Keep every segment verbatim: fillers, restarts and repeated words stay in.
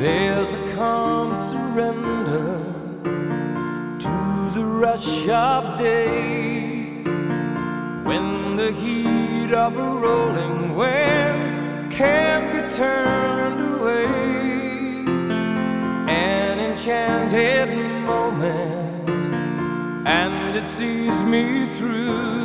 There's a calm surrender to the rush of day, when the heat of a rolling wave can't be turned away. An enchanted moment, and it sees me through.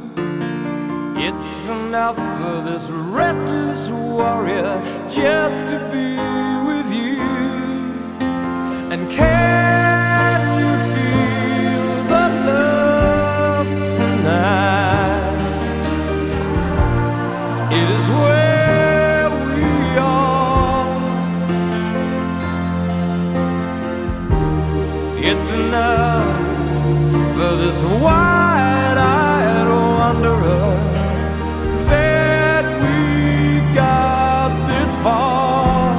It's enough for this restless warrior just to be with you. And can you feel the love tonight? It is where we are. It's enough for this wide-eyed wanderer that we got this far.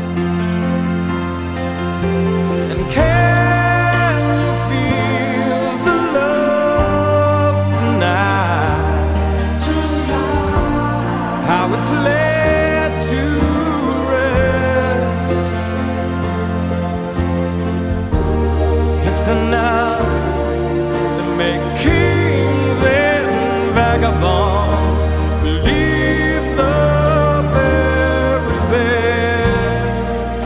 And can you feel the love tonight? Tonight, how it's laid to rest. It's enough to make kings and vagabonds believe the very best.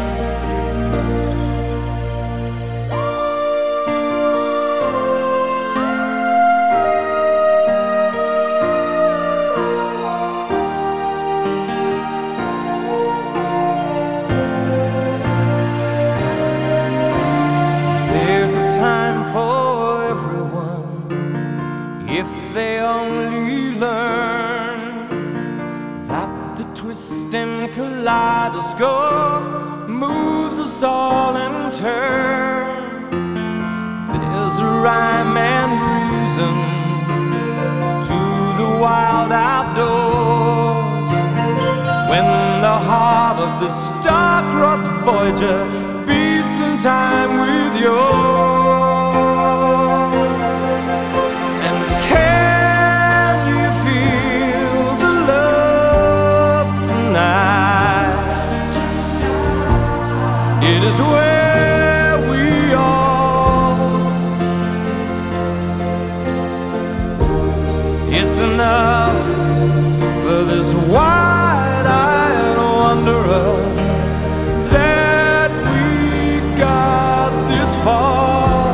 There's a time for everyone, if they only learn that the twisting kaleidoscope moves us all in turn. There's a rhyme and reason to the wild outdoors, when the heart of the star-crossed Voyager beats in time with yours. It is where we are. It's enough for this wide-eyed wanderer that we got this far.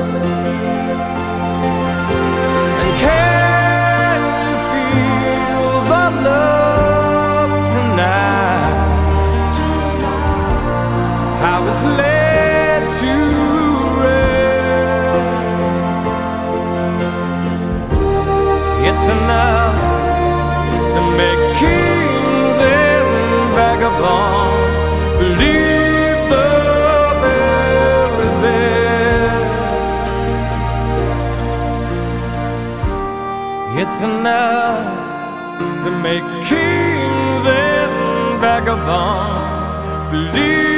And can you feel the love tonight? How it's laid to rest. It's enough to make kings and vagabonds believe the very best. It's enough to make kings and vagabonds believe